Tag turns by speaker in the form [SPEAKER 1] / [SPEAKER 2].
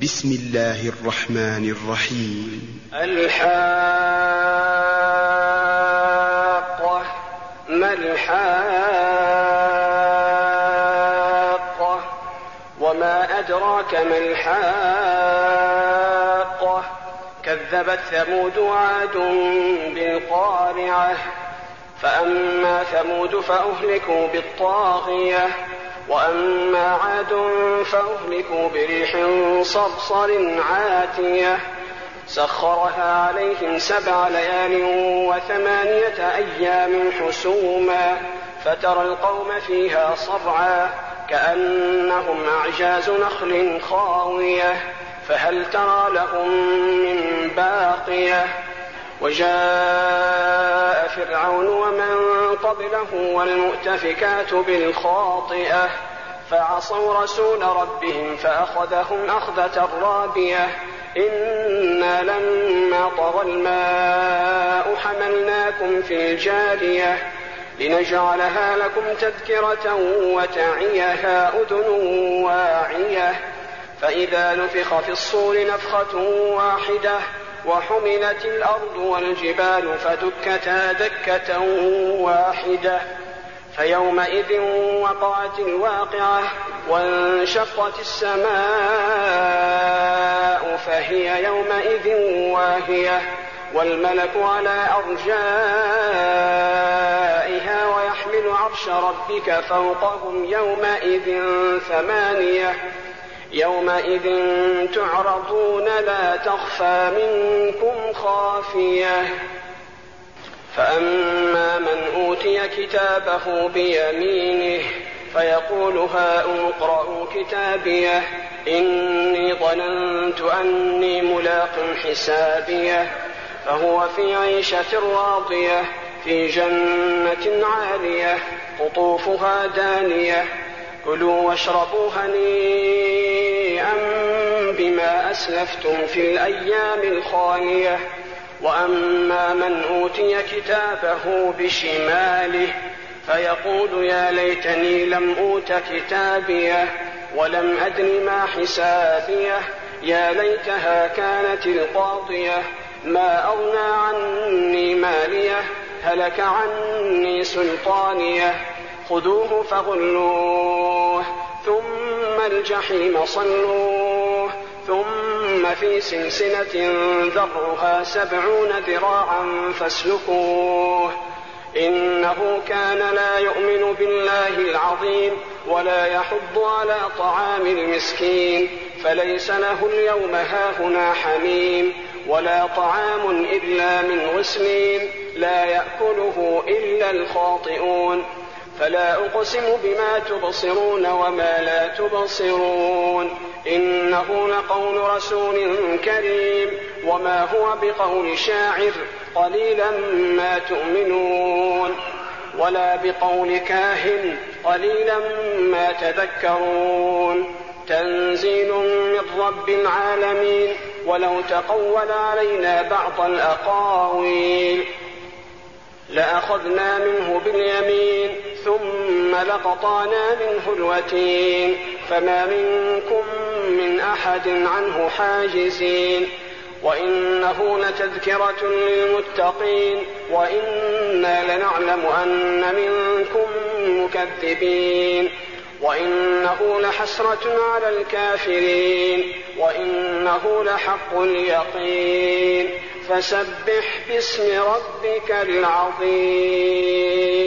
[SPEAKER 1] بسم الله الرحمن الرحيم.
[SPEAKER 2] الحاقة. ما الحاقة؟ وما أدراك ما الحاقة؟ كذبت ثمود وعاد بالقارعة. فأما ثمود فأهلكوا بالطاغية، وأما عاد فأهلكوا بريح صرصر عاتية سخرها عليهم 7 ليال و8 أيام حسوما، فترى القوم فيها صرعا كأنهم أعجاز نخل خاوية، فهل ترى لهم من باقية؟ وجاء فرعون ومن قبله والمؤتفكات بالخاطئة فعصوا رسول ربهم فأخذهم أخذة رابية. إنا لما طغى الماء حملناكم في الجارية لنجعلها لكم تذكرة وتعيها أذن واعية. فإذا نفخ في الصور نفخة واحدة وحملت الأرض والجبال فدكتا دكة واحدة، فيومئذ وقعت الواقعة وانشقت السماء فهي يومئذ واهية، والملك على أرجائها ويحمل عرش ربك فوقهم يومئذ 8. يومئذ تعرضون لا تخفى منكم خافية. فأما من أوتي كتابه بيمينه فيقول هاؤم اقرءوا كتابيه إني ظننت أني ملاق حسابيه، فهو في عيشة راضية في جنة عالية قطوفها دانية. كلوا واشربوا هنيئا بما أسلفتم في الأيام الخالية. وأما من أوتي كتابه بشماله فيقول يا ليتني لم أوت كتابيه ولم أدر ما حسابيه، يا ليتها كانت القاضية ما أغنى عني ماليه هلك عني سلطانيه. خذوه فغلوه ثم الجحيم صلوه ثم في سلسلة ذرعها 70 ذراعا فاسلكوه. إنه كان لا يؤمن بالله العظيم ولا يحض على طعام المسكين، فليس له اليوم هاهنا حميم ولا طعام إلا من غسلين لا يأكله إلا الخاطئون. فلا أقسم بما تبصرون وما لا تبصرون إنه لقول رسول كريم وما هو بقول شاعر قليلا ما تؤمنون، ولا بقول كاهن قليلا ما تذكرون. تنزيل من رب العالمين. ولو تقول علينا بعض الأقاويل لأخذنا منه باليمين ثم لقطعنا منه الوتين، فما منكم من أحد عنه حاجزين. وإنه لتذكرة للمتقين وإنا لنعلم أن منكم مكذبين. وإنه لحسرة على الكافرين وإنه لحق اليقين. فسبح باسم ربك العظيم.